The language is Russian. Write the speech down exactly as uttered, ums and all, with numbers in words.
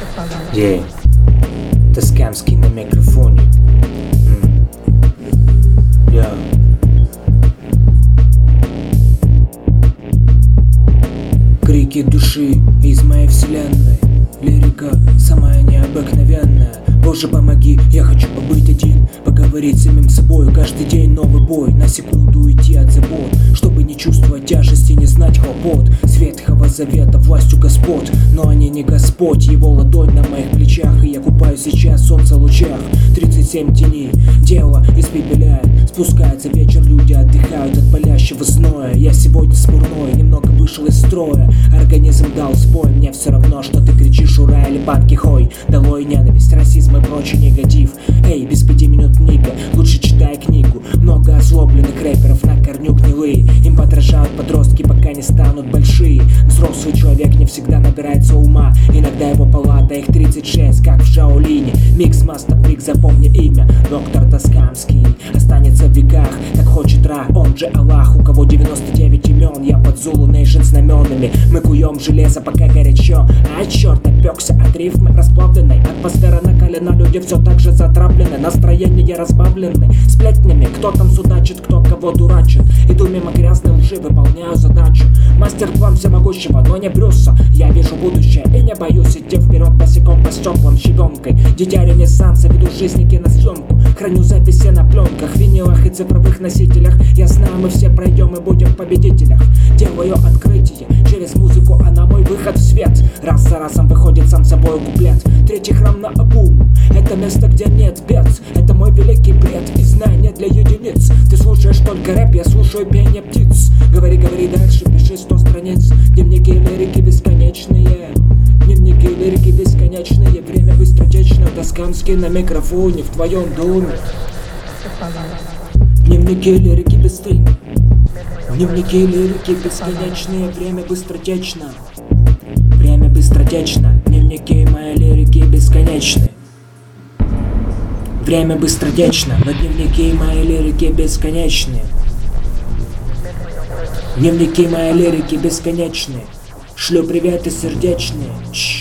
Yeah. Тоскамский на микрофоне. Mm. Yeah. Крики души из моей вселенной. Лирика самая необыкновенная. Боже, помоги, я хочу побыть один, поговорить с самим собой. Каждый день новый бой, на секунду уйти от забот, чтобы не чувствовать тяжести, не знать хлопот с Ветхого Завета властью господ. Но они не Господь, его ладонь на моих плечах, и я купаюсь сейчас в солнце лучах. Тридцать семь теней, дело испепеляет. Спускается вечер, люди отдыхают от палящего зноя. Я сегодня смурной, немного вышел из строя. Организм дал сбой, мне все равно, что ты кричишь ура или банки хой. Долой ненависть, расизм и прочий негатив. Эй, без пяти минут книга, лучше читай книгу. Много озлобленных рэперов на корню гнилые. Им подражают подростки, пока не станут большие. Взрослый человек не всегда набирается ума. Иногда его палата, их тридцать шесть, как в Шаолине. Микс Маста Фрик, запомни имя. Доктор Тоскамский останется в веках, как хочет Ра, он же Аллах. У кого девяносто девять имен, я под Зулу Нейшн знаменами. Мы куем железо, пока горячо. А черт, опекся от рифмы расплавленной. Атмосфера накалена, люди все так же затравлены. Настроение разбавлены сплетнями. Кто там судачит, кто кого дурачит. Иду мимо грязной лжи, выполняю задачу. Мастер-план всемогущего, но не Брюса. Я вижу будущее и не боюсь идти вперед босиком по стеклам щебенкой. Дитя ренессанса, веду жизни киносъемку. Храню записи на пленках, винилах и цифровых носителях. Я знаю, мы все пройдем и будем в победителях. Делаю открытие через музыку, она мой выход в свет. Раз за разом выходит сам собой куплет. Третий храм на Абум, это место, где нет бед. Это мой великий бред и знание для единиц. Ты слушаешь только рэп, я слушаю пение птиц. Говори, говори дальше, пиши сто страниц. Дневники лирики бесконечные. Дневники лирики бесконечные. Время быстротечно, Тоскамский на микрофоне в твоем доме. Дневники лирики бесстыльны. Дневники лирики бесконечные. Время быстротечно. Время быстротечно. Дневники моей лирики бесконечны. Время быстротечно, но дневники моей лирики бесконечны. Дневники моей лирики бесконечны. Шлю приветы сердечные. Чш.